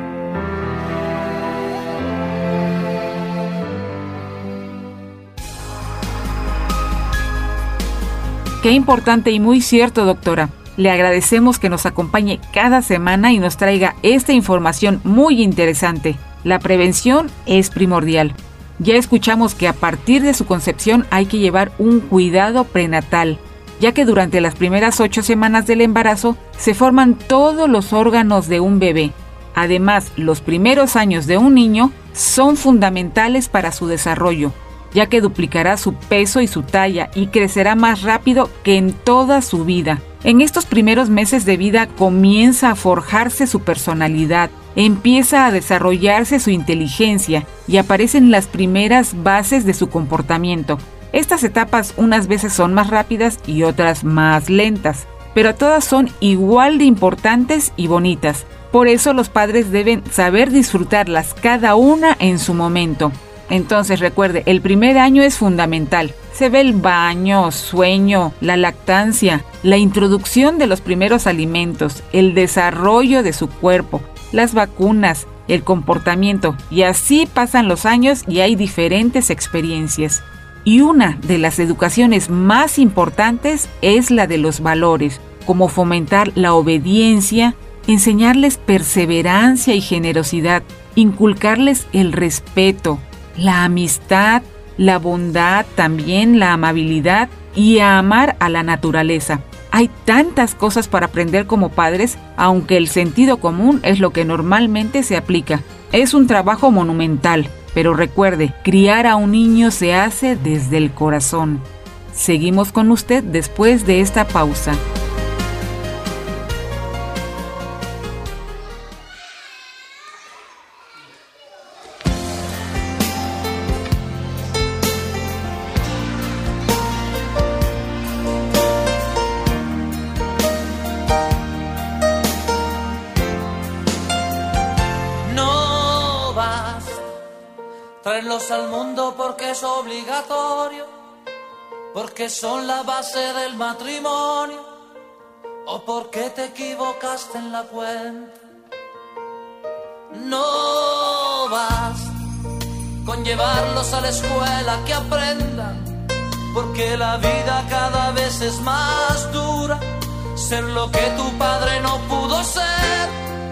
Qué importante y muy cierto, doctora. Le agradecemos que nos acompañe cada semana y nos traiga esta información muy interesante. La prevención es primordial. Ya escuchamos que a partir de su concepción hay que llevar un cuidado prenatal. ya que durante las primeras ocho semanas del embarazo se forman todos los órganos de un bebé. Además, los primeros años de un niño son fundamentales para su desarrollo, ya que duplicará su peso y su talla y crecerá más rápido que en toda su vida. En estos primeros meses de vida comienza a forjarse su personalidad, empieza a desarrollarse su inteligencia y aparecen las primeras bases de su comportamiento. Estas etapas unas veces son más rápidas y otras más lentas, pero todas son igual de importantes y bonitas. Por eso los padres deben saber disfrutarlas cada una en su momento. Entonces recuerde, el primer año es fundamental. Se ve el baño, sueño, la lactancia, la introducción de los primeros alimentos, el desarrollo de su cuerpo, las vacunas, el comportamiento, y así pasan los años y hay diferentes experiencias. Y una de las educaciones más importantes es la de los valores, como fomentar la obediencia, enseñarles perseverancia y generosidad, inculcarles el respeto, la amistad, la bondad, también la amabilidad y a amar a la naturaleza. Hay tantas cosas para aprender como padres, aunque el sentido común es lo que normalmente se aplica. Es un trabajo monumental, pero recuerde, criar a un niño se hace desde el corazón. Seguimos con usted después de esta pausa. Traerlos al mundo porque es obligatorio, porque son la base del matrimonio, o porque te equivocaste en la cuenta. No basta con llevarlos a la escuela que aprendan, porque la vida cada vez es más dura, ser lo que tu padre no pudo ser.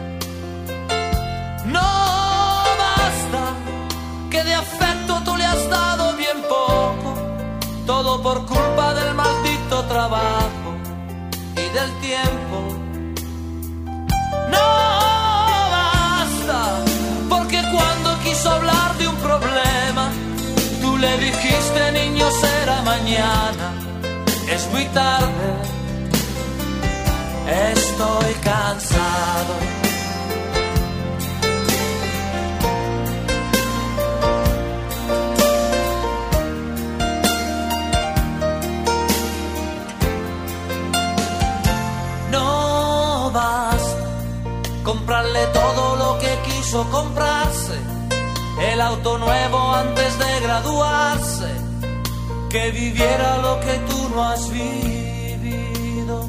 No basta que de afecto tú le has dado bien poco, todo por culpa del maldito trabajo y del tiempo. No basta, porque cuando quiso hablar de un problema, tú le dijiste, niño, será mañana, es muy tarde, estoy cansado. Comprarle todo lo que quiso comprarse, el auto nuevo antes de graduarse, que viviera lo que tú no has vivido.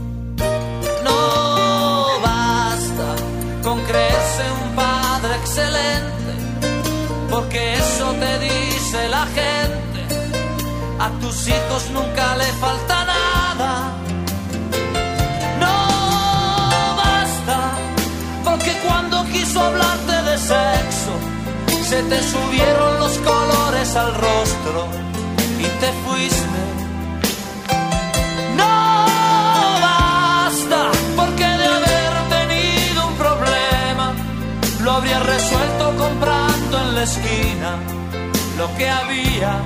No basta con creerse un padre excelente, porque eso te dice la gente, a tus hijos nunca le falta nada. Porque cuando quiso hablarte de sexo, se te subieron los colores al rostro y te fuiste. No basta, porque de haber tenido un problema, lo habría resuelto comprando en la esquina lo que había,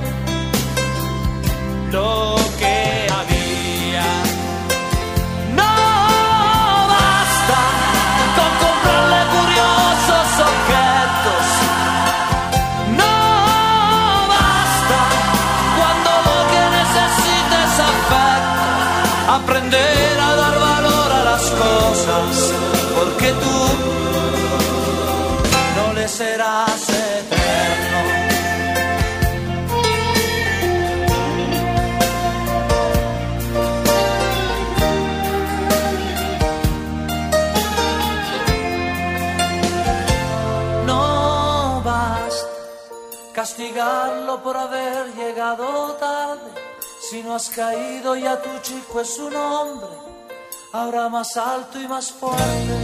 lo que había. Objetos. No basta cuando lo que necesites es afecto, aprender a dar valor a las cosas, porque tú no le serás eterno. Castigarlo por haber llegado tarde, si no has caído ya tu chico es un hombre, ahora más alto y más fuerte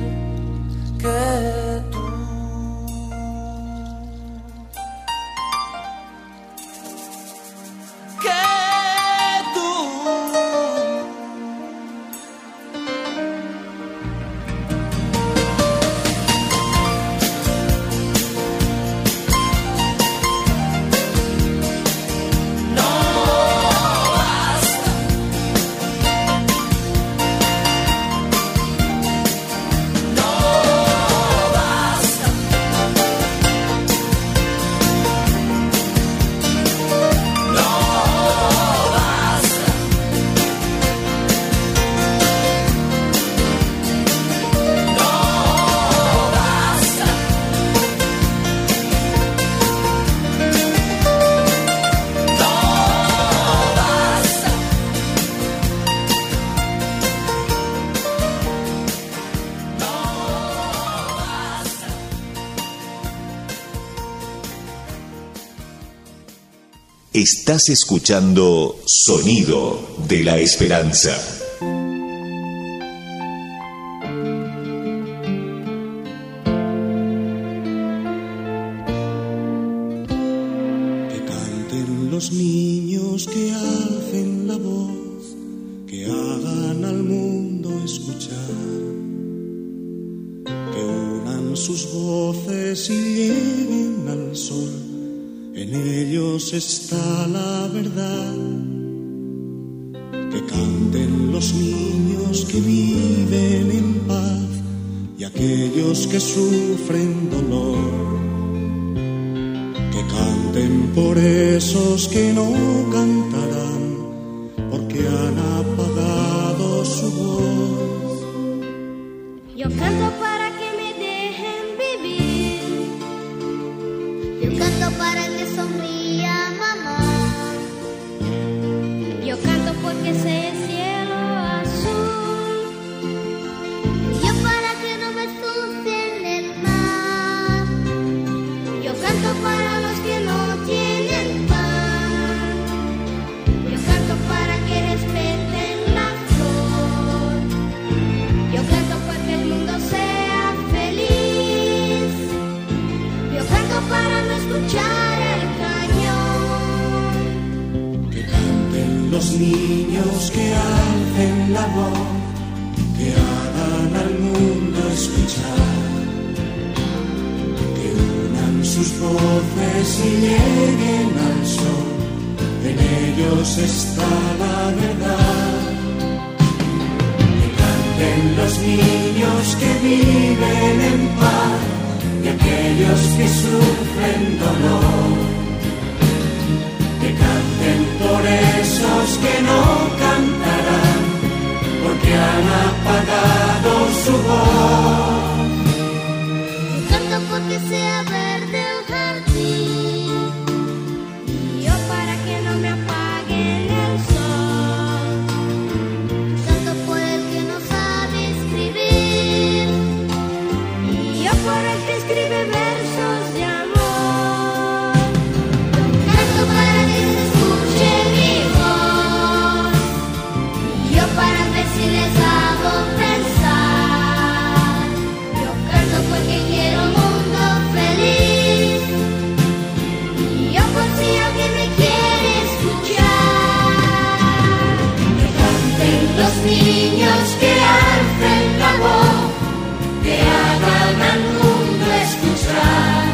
que tú. Que tú Estás escuchando Sonido de la Esperanza. Que canten los niños, que alcen la voz, que hagan al mundo escuchar, que unan sus voces y lleguen al sol. En ellos está la verdad. Que canten los niños que viven en paz y aquellos que sufren dolor. Que canten por esos que no cantarán porque han apagado su voz. Yo canto para que me dejen vivir. Yo canto para que sonría mamá. Yo canto porque sé el cielo azul. Yo para que no me ensucien el mar. Yo canto para los que no tienen pan. Yo canto para que respeten la flor. Yo canto para que el mundo sea feliz. Yo canto para no escuchar el cañón. Que canten los niños, que alcen la voz, que hagan al mundo escuchar, que unan sus voces y lleguen al sol. En ellos está la verdad. Que canten los niños que viven en paz y aquellos que sufren dolor. Que canten por esos que no cantarán porque han apagado su voz. Canto porque sea verde el jardín. Y yo para que no me apaguen el sol. Canto por el que no sabe escribir. Y yo por el que escribe versos de amor. Canto para que se escuche mi voz. Y yo para ver si les hago pensar. Yo canto porque quiero un mundo feliz. Y yo por si alguien me quiere escuchar. Que canten los niños, que alcen la voz, que hagan al mundo escuchar,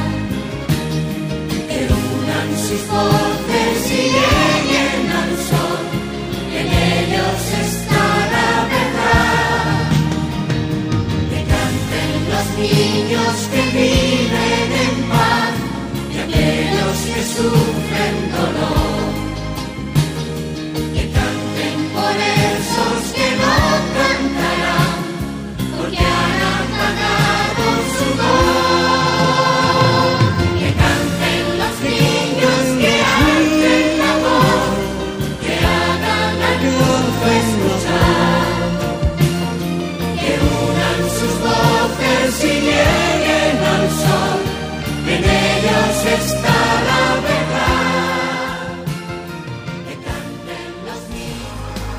que unan sus voces y lleguen al sol. En ellos está la verdad. Que canten los niños que viven en paz y aquellos que sufren dolor. Que canten por esos que no cantarán porque han apagado su voz. Que canten los niños, que alcen la voz, que hagan al mundo escuchar, que unan sus voces y lleguen al sol. En ellos está la verdad. Que canten los niños.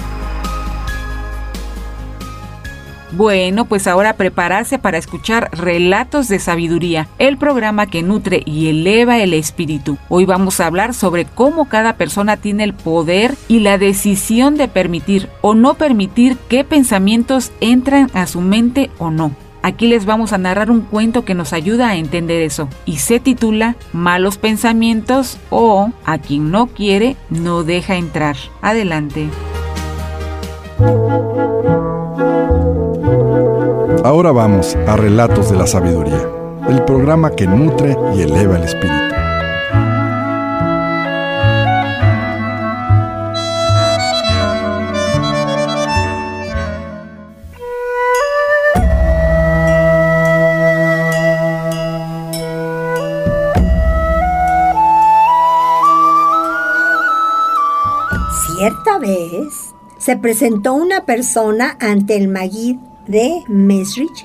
Bueno, pues ahora prepararse para escuchar Relatos de Sabiduría, el programa que nutre y eleva el espíritu. Hoy vamos a hablar sobre cómo cada persona tiene el poder y la decisión de permitir o no permitir qué pensamientos entran a su mente o no. Aquí les vamos a narrar un cuento que nos ayuda a entender eso y se titula Malos pensamientos o A quien no quiere no deja entrar. Adelante. Ahora vamos a Relatos de la Sabiduría, el programa que nutre y eleva el espíritu. Cierta vez se presentó una persona ante el Maguid de Mesrich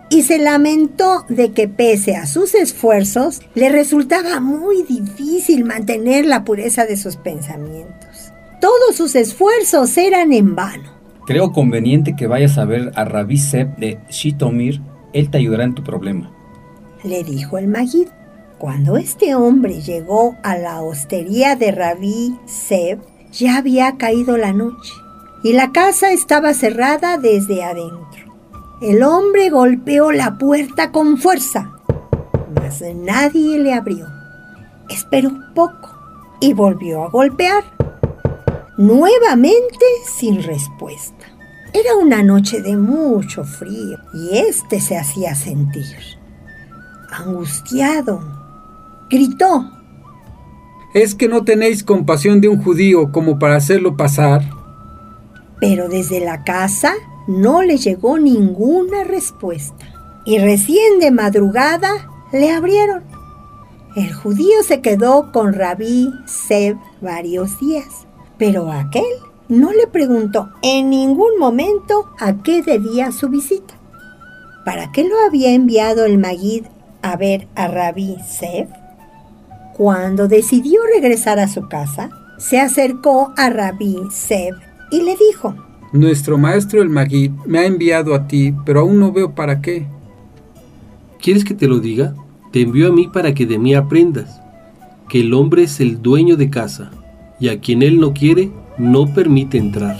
y se lamentó de que pese a sus esfuerzos, le resultaba muy difícil mantener la pureza de sus pensamientos. Todos sus esfuerzos eran en vano. Creo conveniente que vayas a ver a Rabí Seb de Shitomir. Él te ayudará en tu problema, le dijo el Magid. Cuando este hombre llegó a la hostería de Rabí Seb, ya había caído la noche y la casa estaba cerrada desde adentro. El hombre golpeó la puerta con fuerza, mas nadie le abrió. Esperó un poco y volvió a golpear, nuevamente sin respuesta. Era una noche de mucho frío y éste se hacía sentir. Angustiado, gritó: ¿Es que no tenéis compasión de un judío como para hacerlo pasar? Pero desde la casa no le llegó ninguna respuesta y recién de madrugada le abrieron. El judío se quedó con Rabí Seb varios días, pero aquel no le preguntó en ningún momento a qué debía su visita. ¿Para qué lo había enviado el Magid a ver a Rabí Seb? Cuando decidió regresar a su casa, se acercó a Rabí Seb y le dijo: Nuestro maestro el Magid me ha enviado a ti, pero aún no veo para qué. ¿Quieres que te lo diga? Te envió a mí para que de mí aprendas que el hombre es el dueño de casa, y a quien él no quiere, no permite entrar.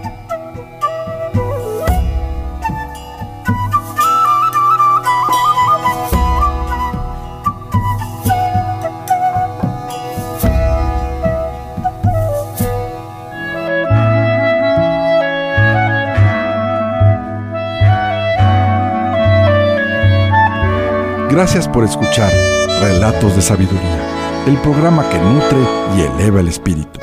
Gracias por escuchar Relatos de Sabiduría, el programa que nutre y eleva el espíritu.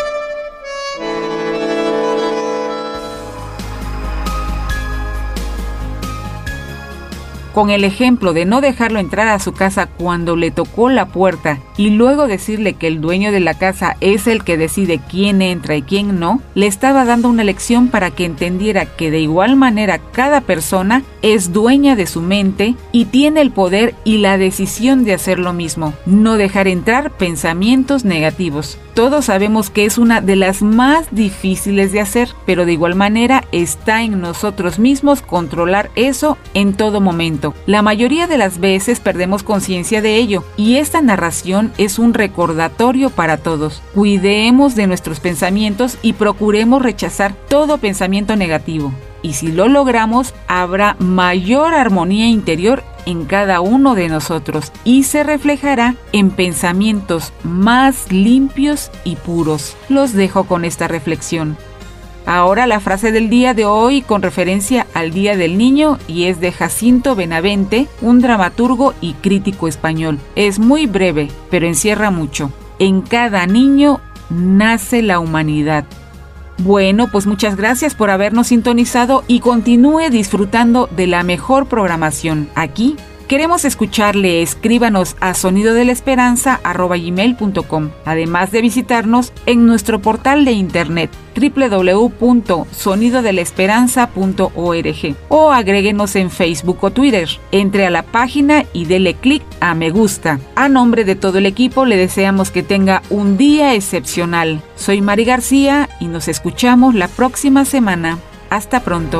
Con el ejemplo de no dejarlo entrar a su casa cuando le tocó la puerta y luego decirle que el dueño de la casa es el que decide quién entra y quién no, le estaba dando una lección para que entendiera que de igual manera cada persona es dueña de su mente y tiene el poder y la decisión de hacer lo mismo, no dejar entrar pensamientos negativos. Todos sabemos que es una de las más difíciles de hacer, pero de igual manera está en nosotros mismos controlar eso en todo momento. La mayoría de las veces perdemos conciencia de ello y esta narración es un recordatorio para todos. Cuidemos de nuestros pensamientos y procuremos rechazar todo pensamiento negativo. Y si lo logramos, habrá mayor armonía interior en cada uno de nosotros y se reflejará en pensamientos más limpios y puros. Los dejo con esta reflexión. Ahora la frase del día de hoy con referencia al Día del Niño y es de Jacinto Benavente, un dramaturgo y crítico español. Es muy breve, pero encierra mucho. En cada niño nace la humanidad. Bueno, pues muchas gracias por habernos sintonizado y continúe disfrutando de la mejor programación. Aquí queremos escucharle, escríbanos a sonido de la esperanza arroba gmail punto com, además de visitarnos en nuestro portal de internet doble u doble u doble u punto sonido de la esperanza punto org o agréguenos en Facebook o Twitter. Entre a la página y dele clic a me gusta. A nombre de todo el equipo le deseamos que tenga un día excepcional. Soy Mari García y nos escuchamos la próxima semana. Hasta pronto.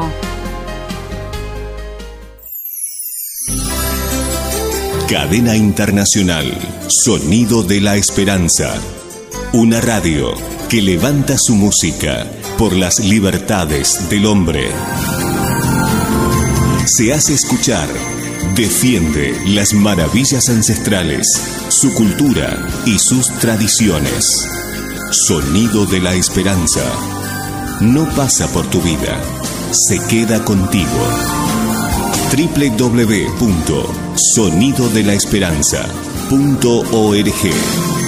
Cadena Internacional, Sonido de la Esperanza. Una radio que levanta su música por las libertades del hombre. Se hace escuchar, defiende las maravillas ancestrales, su cultura y sus tradiciones. Sonido de la Esperanza. No pasa por tu vida, se queda contigo. doble u doble u doble u punto sonido de la esperanza punto org